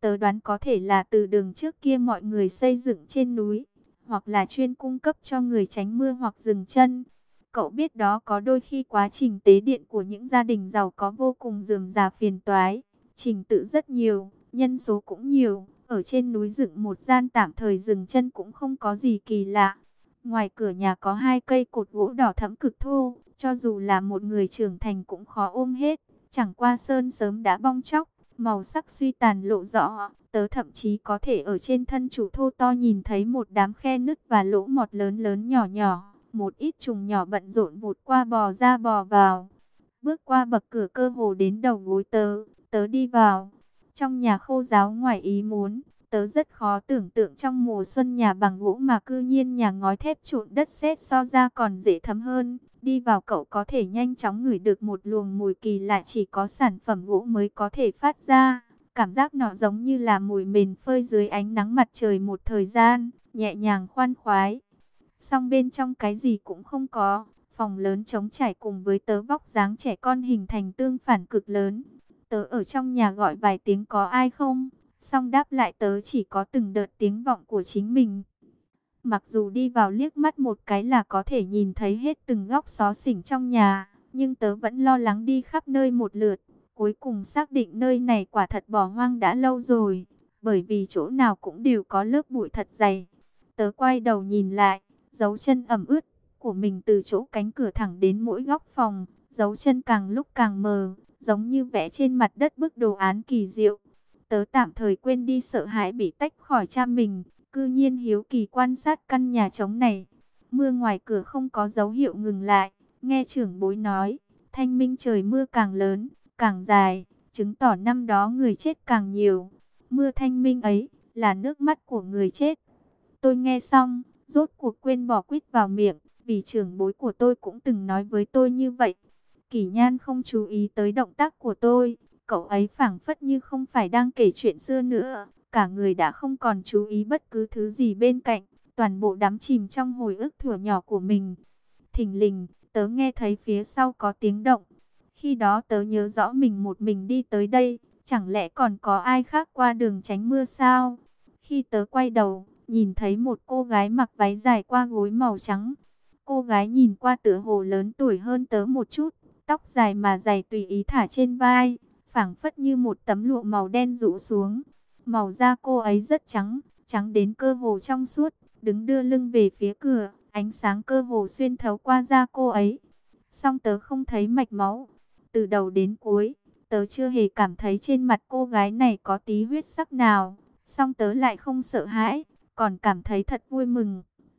Tớ đoán có thể là từ đường trước kia mọi người xây dựng trên núi, hoặc là chuyên cung cấp cho người tránh mưa hoặc dừng chân. Cậu biết đó, có đôi khi quá trình tế điện của những gia đình giàu có vô cùng rườm rà phiền toái, trình tự rất nhiều, nhân số cũng nhiều. Ở trên núi dựng một gian tạm thời dừng chân cũng không có gì kỳ lạ. Ngoài cửa nhà có 2 cây cột gỗ đỏ thẫm cực thô, cho dù là một người trưởng thành cũng khó ôm hết. Chẳng qua sơn sớm đã bong tróc, màu sắc suy tàn lộ rõ. Tớ thậm chí có thể ở trên thân trụ thô to nhìn thấy một đám khe nứt và lỗ mọt lớn lớn nhỏ nhỏ. Một ít trùng nhỏ bận rộn vụt qua bò ra bò vào. Bước qua bậc cửa cơ hồ đến đầu gối tớ đi vào. Trong nhà khô ráo ngoài ý muốn, tớ rất khó tưởng tượng trong mùa xuân nhà bằng gỗ mà cư nhiên nhà ngói thép trộn đất sét so ra còn dễ thấm hơn. Đi vào cậu có thể nhanh chóng ngửi được một luồng mùi kỳ lạ chỉ có sản phẩm gỗ mới có thể phát ra. Cảm giác nó giống như là mùi mền phơi dưới ánh nắng mặt trời một thời gian, nhẹ nhàng khoan khoái. Song bên trong cái gì cũng không có, phòng lớn trống trải cùng với tớ vóc dáng trẻ con hình thành tương phản cực lớn. Tớ ở trong nhà gọi vài tiếng có ai không, song đáp lại tớ chỉ có từng đợt tiếng vọng của chính mình. Mặc dù đi vào liếc mắt một cái là có thể nhìn thấy hết từng góc xó xỉnh trong nhà, nhưng tớ vẫn lo lắng đi khắp nơi một lượt. Cuối cùng xác định nơi này quả thật bỏ hoang đã lâu rồi, bởi vì chỗ nào cũng đều có lớp bụi thật dày. Tớ quay đầu nhìn lại, dấu chân ẩm ướt của mình từ chỗ cánh cửa thẳng đến mỗi góc phòng, dấu chân càng lúc càng mờ, giống như vẽ trên mặt đất bức đồ án kỳ diệu. Tớ tạm thời quên đi sợ hãi bị tách khỏi cha mình, cư nhiên hiếu kỳ quan sát căn nhà trống này. Mưa ngoài cửa không có dấu hiệu ngừng lại, nghe trưởng bối nói, thanh minh trời mưa càng lớn, càng dài, chứng tỏ năm đó người chết càng nhiều. Mưa thanh minh ấy là nước mắt của người chết. Tôi nghe xong, rốt cuộc quên bỏ quýt vào miệng, vì trưởng bối của tôi cũng từng nói với tôi như vậy. Kỷ Nhan không chú ý tới động tác của tôi, cậu ấy phảng phất như không phải đang kể chuyện xưa nữa, cả người đã không còn chú ý bất cứ thứ gì bên cạnh, toàn bộ đắm chìm trong hồi ức thuở nhỏ của mình. Thình lình, tớ nghe thấy phía sau có tiếng động. Khi đó tớ nhớ rõ mình một mình đi tới đây, chẳng lẽ còn có ai khác qua đường tránh mưa sao? Khi tớ quay đầu, nhìn thấy một cô gái mặc váy dài qua gối màu trắng. Cô gái nhìn qua tựa hồ lớn tuổi hơn tớ một chút, tóc dài mà dày tùy ý thả trên vai, phảng phất như một tấm lụa màu đen rũ xuống. Màu da cô ấy rất trắng, trắng đến cơ hồ trong suốt, đứng đưa lưng về phía cửa, ánh sáng cơ hồ xuyên thấu qua da cô ấy. Song tớ không thấy mạch máu. Từ đầu đến cuối, tớ chưa hề cảm thấy trên mặt cô gái này có tí huyết sắc nào. Song tớ lại không sợ hãi, còn cảm thấy thật vui mừng.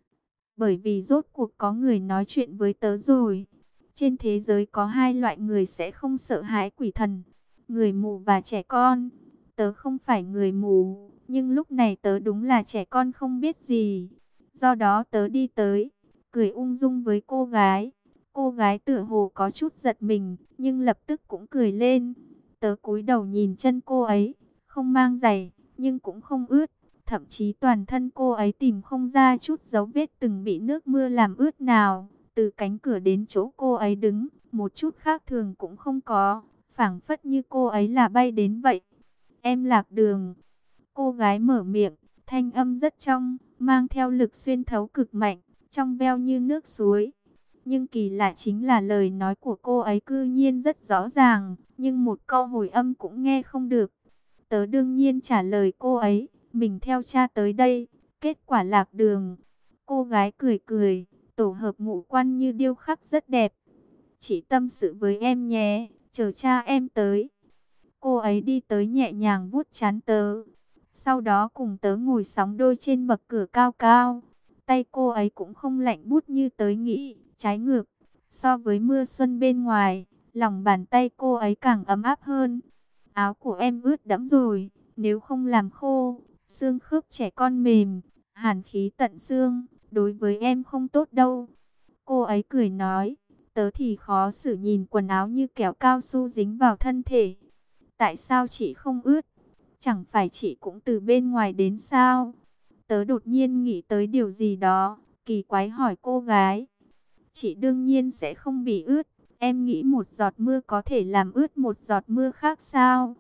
Bởi vì rốt cuộc có người nói chuyện với tớ rồi. Trên thế giới có 2 loại người sẽ không sợ hãi quỷ thần, người mù và trẻ con. Tớ không phải người mù, nhưng lúc này tớ đúng là trẻ con không biết gì. Do đó tớ đi tới, cười ung dung với cô gái. Cô gái tựa hồ có chút giật mình, nhưng lập tức cũng cười lên. Tớ cúi đầu nhìn chân cô ấy, không mang giày, nhưng cũng không ướt. Thậm chí toàn thân cô ấy tìm không ra chút dấu vết từng bị nước mưa làm ướt nào. Từ cánh cửa đến chỗ cô ấy đứng, một chút khác thường cũng không có. Phảng phất như cô ấy là bay đến vậy. Em lạc đường. Cô gái mở miệng, thanh âm rất trong, mang theo lực xuyên thấu cực mạnh, trong veo như nước suối. Nhưng kỳ lạ chính là lời nói của cô ấy cư nhiên rất rõ ràng, nhưng một câu hồi âm cũng nghe không được. Tớ đương nhiên trả lời cô ấy, mình theo cha tới đây, kết quả lạc đường. Cô gái cười cười, tổ hợp ngũ quan như điêu khắc rất đẹp. Chỉ tâm sự với em nhé, chờ cha em tới. Cô ấy đi tới nhẹ nhàng vuốt trán tớ. Sau đó cùng tớ ngồi sóng đôi trên bậc cửa cao cao. Tay cô ấy cũng không lạnh buốt như tớ nghĩ, trái ngược. So với mưa xuân bên ngoài, lòng bàn tay cô ấy càng ấm áp hơn. Áo của em ướt đẫm rồi, nếu không làm khô, xương khớp trẻ con mềm, hàn khí tận xương, đối với em không tốt đâu. Cô ấy cười nói, tớ thì khó xử nhìn quần áo như kẹo cao su dính vào thân thể. Tại sao chị không ướt? Chẳng phải chị cũng từ bên ngoài đến sao? Tớ đột nhiên nghĩ tới điều gì đó, kỳ quái hỏi cô gái. Chị đương nhiên sẽ không bị ướt, em nghĩ một giọt mưa có thể làm ướt một giọt mưa khác sao?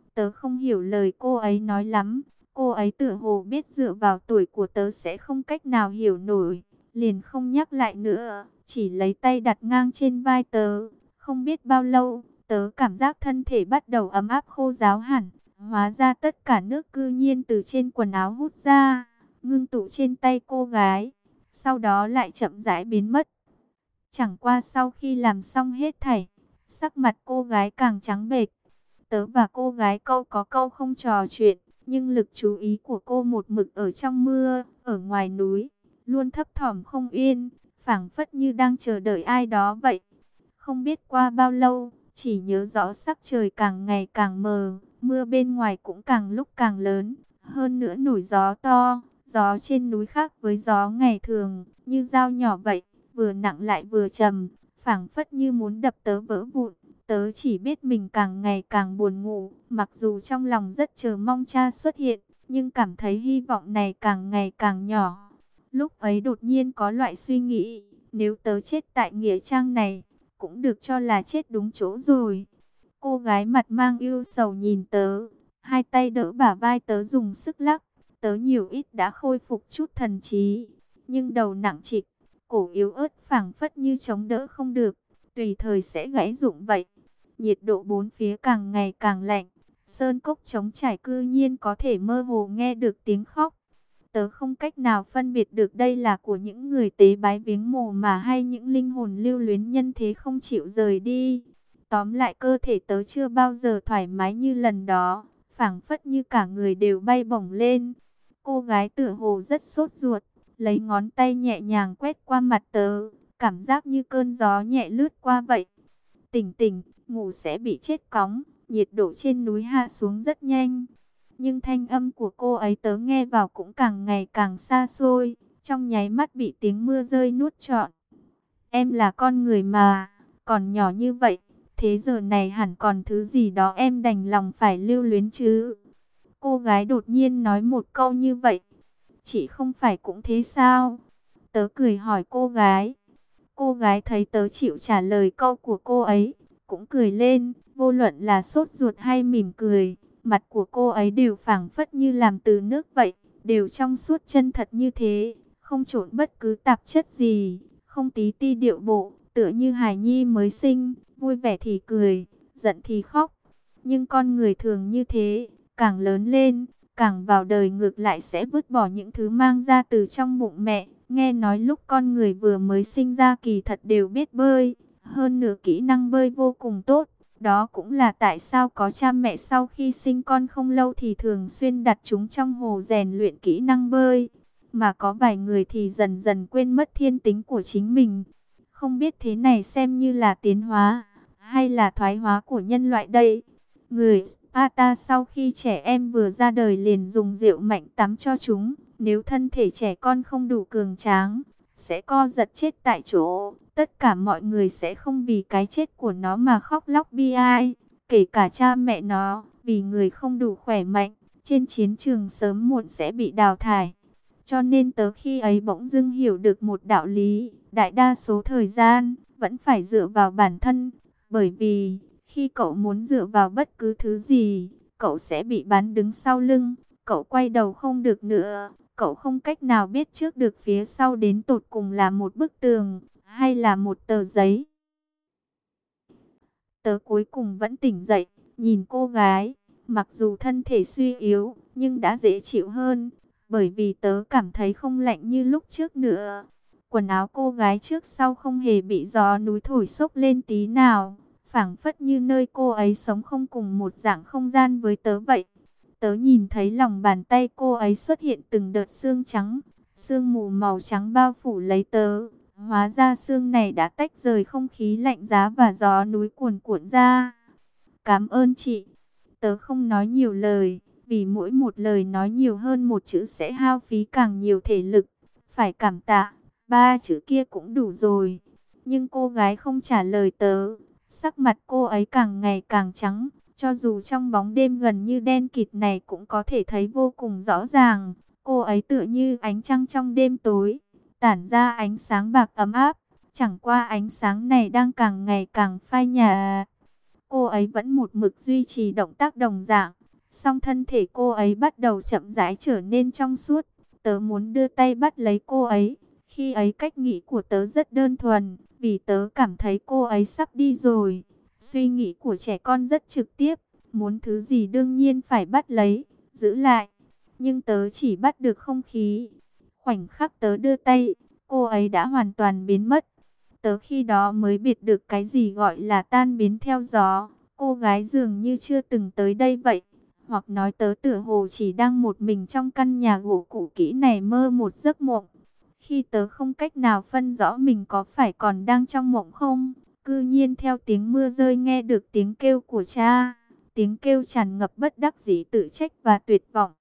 Tớ không hiểu lời cô ấy nói lắm. Cô ấy tựa hồ biết dựa vào tuổi của tớ sẽ không cách nào hiểu nổi. Liền không nhắc lại nữa, chỉ lấy tay đặt ngang trên vai tớ. Không biết bao lâu, tớ cảm giác thân thể bắt đầu ấm áp khô ráo hẳn. Hóa ra tất cả nước cư nhiên từ trên quần áo hút ra, ngưng tụ trên tay cô gái. Sau đó lại chậm rãi biến mất. Chẳng qua sau khi làm xong hết thảy, sắc mặt cô gái càng trắng bệch. Tớ và cô gái câu có câu không trò chuyện, nhưng lực chú ý của cô một mực ở trong mưa, ở ngoài núi, luôn thấp thỏm không yên, phảng phất như đang chờ đợi ai đó vậy. Không biết qua bao lâu, chỉ nhớ rõ sắc trời càng ngày càng mờ, mưa bên ngoài cũng càng lúc càng lớn, hơn nữa nổi gió to, gió trên núi khác với gió ngày thường, như dao nhỏ vậy, vừa nặng lại vừa trầm, phảng phất như muốn đập tớ vỡ vụn. Tớ chỉ biết mình càng ngày càng buồn ngủ, mặc dù trong lòng rất chờ mong cha xuất hiện, nhưng cảm thấy hy vọng này càng ngày càng nhỏ. Lúc ấy đột nhiên có loại suy nghĩ, nếu tớ chết tại nghĩa trang này, cũng được cho là chết đúng chỗ rồi. Cô gái mặt mang ưu sầu nhìn tớ, hai tay đỡ bả vai tớ dùng sức lắc, tớ nhiều ít đã khôi phục chút thần trí, nhưng đầu nặng trịch, cổ yếu ớt phảng phất như chống đỡ không được, tùy thời sẽ gãy rụng vậy. Nhiệt độ bốn phía càng ngày càng lạnh, sơn cốc trống trải cư nhiên có thể mơ hồ nghe được tiếng khóc. Tớ không cách nào phân biệt được đây là của những người tế bái viếng mồ mà hay những linh hồn lưu luyến nhân thế không chịu rời đi. Tóm lại cơ thể tớ chưa bao giờ thoải mái như lần đó, phảng phất như cả người đều bay bổng lên. Cô gái tựa hồ rất sốt ruột, lấy ngón tay nhẹ nhàng quét qua mặt tớ, cảm giác như cơn gió nhẹ lướt qua vậy. Tỉnh tỉnh, ngủ sẽ bị chết cóng, nhiệt độ trên núi hạ xuống rất nhanh. Nhưng thanh âm của cô ấy tớ nghe vào cũng càng ngày càng xa xôi, trong nháy mắt bị tiếng mưa rơi nuốt trọn. Em là con người mà, còn nhỏ như vậy, thế giờ này hẳn còn thứ gì đó em đành lòng phải lưu luyến chứ. Cô gái đột nhiên nói một câu như vậy. Chị không phải cũng thế sao? Tớ cười hỏi cô gái. Cô gái thấy tớ chịu trả lời câu của cô ấy, cũng cười lên, vô luận là sốt ruột hay mỉm cười. Mặt của cô ấy đều phảng phất như làm từ nước vậy, đều trong suốt chân thật như thế, không trộn bất cứ tạp chất gì, không tí ti điệu bộ, tựa như hài nhi mới sinh, vui vẻ thì cười, giận thì khóc. Nhưng con người thường như thế, càng lớn lên, càng vào đời ngược lại sẽ vứt bỏ những thứ mang ra từ trong bụng mẹ. Nghe nói lúc con người vừa mới sinh ra kỳ thật đều biết bơi, hơn nữa kỹ năng bơi vô cùng tốt. Đó cũng là tại sao có cha mẹ sau khi sinh con không lâu thì thường xuyên đặt chúng trong hồ rèn luyện kỹ năng bơi. Mà có vài người thì dần dần quên mất thiên tính của chính mình. Không biết thế này xem như là tiến hóa hay là thoái hóa của nhân loại đây. Người Sparta sau khi trẻ em vừa ra đời liền dùng rượu mạnh tắm cho chúng. Nếu thân thể trẻ con không đủ cường tráng, sẽ co giật chết tại chỗ. Tất cả mọi người sẽ không vì cái chết của nó mà khóc lóc bi ai, kể cả cha mẹ nó, vì người không đủ khỏe mạnh, trên chiến trường sớm muộn sẽ bị đào thải. Cho nên tớ khi ấy bỗng dưng hiểu được một đạo lý, đại đa số thời gian, vẫn phải dựa vào bản thân, bởi vì, khi cậu muốn dựa vào bất cứ thứ gì, cậu sẽ bị bắn đứng sau lưng, cậu quay đầu không được nữa, cậu không cách nào biết trước được phía sau đến tột cùng là một bức tường, hay là một tờ giấy. Tớ cuối cùng vẫn tỉnh dậy, nhìn cô gái, mặc dù thân thể suy yếu, nhưng đã dễ chịu hơn, bởi vì tớ cảm thấy không lạnh như lúc trước nữa. Quần áo cô gái trước sau không hề bị gió núi thổi xốc lên tí nào, phảng phất như nơi cô ấy sống không cùng một dạng không gian với tớ vậy. Tớ nhìn thấy lòng bàn tay cô ấy xuất hiện từng đợt sương trắng, sương mù màu trắng bao phủ lấy tớ. Hóa ra sương này đã tách rời không khí lạnh giá và gió núi cuồn cuộn ra. Cảm ơn chị. Tớ không nói nhiều lời, vì mỗi một lời nói nhiều hơn một chữ sẽ hao phí càng nhiều thể lực. Phải cảm tạ, ba chữ kia cũng đủ rồi. Nhưng cô gái không trả lời tớ. Sắc mặt cô ấy càng ngày càng trắng, cho dù trong bóng đêm gần như đen kịt này cũng có thể thấy vô cùng rõ ràng. Cô ấy tựa như ánh trăng trong đêm tối, tản ra ánh sáng bạc ấm áp, chẳng qua ánh sáng này đang càng ngày càng phai nhạt. Cô ấy vẫn một mực duy trì động tác đồng dạng, Song thân thể cô ấy bắt đầu chậm rãi trở nên trong suốt. Tớ muốn đưa tay bắt lấy cô ấy. Khi ấy cách nghĩ của tớ rất đơn thuần, vì tớ cảm thấy cô ấy sắp đi rồi. Suy nghĩ của trẻ con rất trực tiếp, muốn thứ gì đương nhiên phải bắt lấy, giữ lại. Nhưng tớ chỉ bắt được không khí. Khoảnh khắc tớ đưa tay, cô ấy đã hoàn toàn biến mất. Tớ khi đó mới biết được cái gì gọi là tan biến theo gió. Cô gái dường như chưa từng tới đây vậy. Hoặc nói tớ tựa hồ chỉ đang một mình trong căn nhà gỗ cũ kỹ này mơ một giấc mộng. Khi tớ không cách nào phân rõ mình có phải còn đang trong mộng không, cư nhiên theo tiếng mưa rơi nghe được tiếng kêu của cha. Tiếng kêu tràn ngập bất đắc dĩ, tự trách và tuyệt vọng.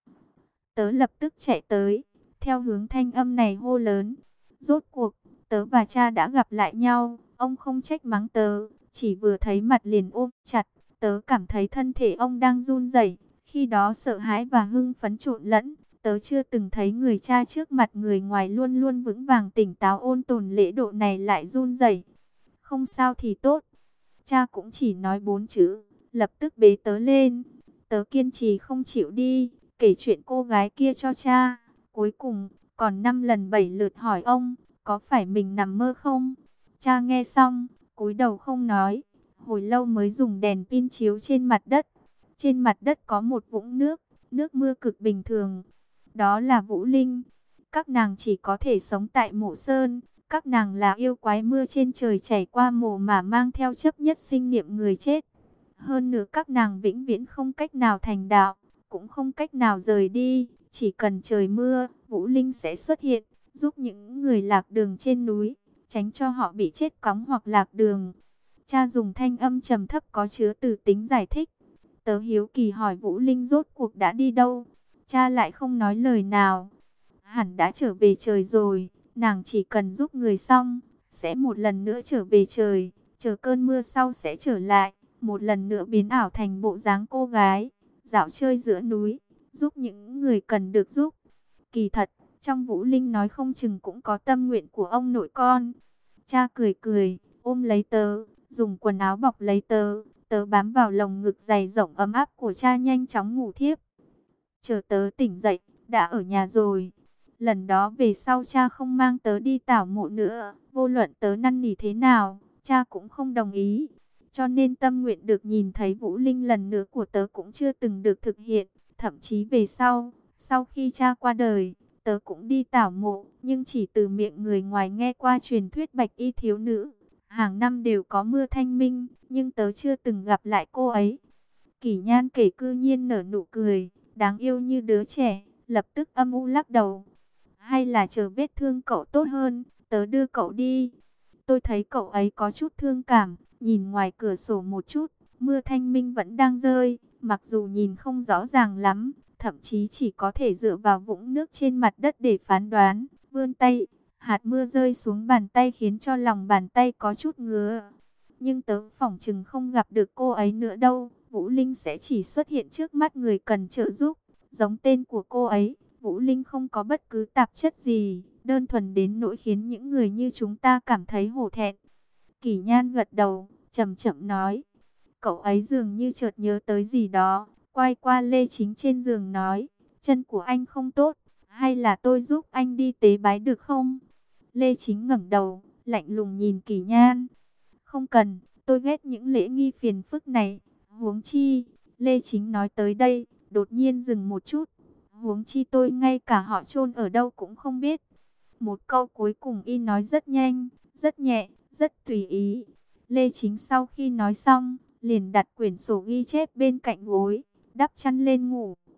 Tớ lập tức chạy tới, theo hướng thanh âm này hô lớn. Rốt cuộc, tớ và cha đã gặp lại nhau. Ông không trách mắng tớ, chỉ vừa thấy mặt liền ôm chặt. Tớ cảm thấy thân thể ông đang run rẩy. Khi đó sợ hãi và hưng phấn trộn lẫn. Tớ chưa từng thấy người cha trước mặt người ngoài luôn luôn vững vàng tỉnh táo ôn tồn lễ độ này lại run rẩy. Không sao thì tốt. Cha cũng chỉ nói 4 chữ, lập tức bế tớ lên. Tớ kiên trì không chịu đi, kể chuyện cô gái kia cho cha. Cuối cùng, còn 5 lần 7 lượt hỏi ông, có phải mình nằm mơ không? Cha nghe xong, cúi đầu không nói. Hồi lâu mới dùng đèn pin chiếu trên mặt đất. Trên mặt đất có một vũng nước, nước mưa cực bình thường. Đó là Vũ Linh. Các nàng chỉ có thể sống tại Mộ Sơn. Các nàng là yêu quái mưa trên trời chảy qua mồ mà mang theo chấp nhất sinh niệm người chết. Hơn nữa các nàng vĩnh viễn không cách nào thành đạo, cũng không cách nào rời đi. Chỉ cần trời mưa, Vũ Linh sẽ xuất hiện, giúp những người lạc đường trên núi, tránh cho họ bị chết cóng hoặc lạc đường. Cha dùng thanh âm trầm thấp có chứa từ tính giải thích. Tớ hiếu kỳ hỏi Vũ Linh rốt cuộc đã đi đâu. Cha lại không nói lời nào. Hẳn đã trở về trời rồi. Nàng chỉ cần giúp người xong, sẽ một lần nữa trở về trời. Chờ cơn mưa sau sẽ trở lại, một lần nữa biến ảo thành bộ dáng cô gái, dạo chơi giữa núi, giúp những người cần được giúp. Kỳ thật, trong Vũ Linh nói không chừng cũng có tâm nguyện của ông nội con. Cha cười cười, ôm lấy tớ, dùng quần áo bọc lấy tớ. Tớ bám vào lồng ngực dày rộng ấm áp của cha nhanh chóng ngủ thiếp. Chờ tớ tỉnh dậy, đã ở nhà rồi. Lần đó về sau cha không mang tớ đi tảo mộ nữa. Vô luận tớ năn nỉ thế nào, cha cũng không đồng ý. Cho nên tâm nguyện được nhìn thấy Vũ Linh lần nữa của tớ cũng chưa từng được thực hiện. Thậm chí về sau khi cha qua đời, tớ cũng đi tảo mộ. Nhưng chỉ từ miệng người ngoài nghe qua truyền thuyết bạch y thiếu nữ. Hàng năm đều có mưa thanh minh, nhưng tớ chưa từng gặp lại cô ấy. Kỷ Nhan kể cư nhiên nở nụ cười, đáng yêu như đứa trẻ, lập tức âm u lắc đầu. Hay là chờ vết thương cậu tốt hơn, tớ đưa cậu đi. Tôi thấy cậu ấy có chút thương cảm, nhìn ngoài cửa sổ một chút, mưa thanh minh vẫn đang rơi, mặc dù nhìn không rõ ràng lắm, thậm chí chỉ có thể dựa vào vũng nước trên mặt đất để phán đoán. Vươn tay, hạt mưa rơi xuống bàn tay khiến cho lòng bàn tay có chút ngứa. Nhưng tớ phỏng chừng không gặp được cô ấy nữa đâu. Vũ Linh sẽ chỉ xuất hiện trước mắt người cần trợ giúp. Giống tên của cô ấy, Vũ Linh không có bất cứ tạp chất gì, đơn thuần đến nỗi khiến những người như chúng ta cảm thấy hổ thẹn. Kỷ Nhan gật đầu, chậm chậm nói. Cậu ấy dường như chợt nhớ tới gì đó, quay qua Lê Chính trên giường nói. Chân của anh không tốt, hay là tôi giúp anh đi tế bái được không? Lê Chính ngẩng đầu, lạnh lùng nhìn Kỷ Nhan. Không cần, tôi ghét những lễ nghi phiền phức này. Huống chi, Lê Chính nói tới đây, đột nhiên dừng một chút. Huống chi tôi ngay cả họ chôn ở đâu cũng không biết. Một câu cuối cùng y nói rất nhanh, rất nhẹ, rất tùy ý. Lê Chính sau khi nói xong, liền đặt quyển sổ ghi chép bên cạnh gối, đắp chăn lên ngủ.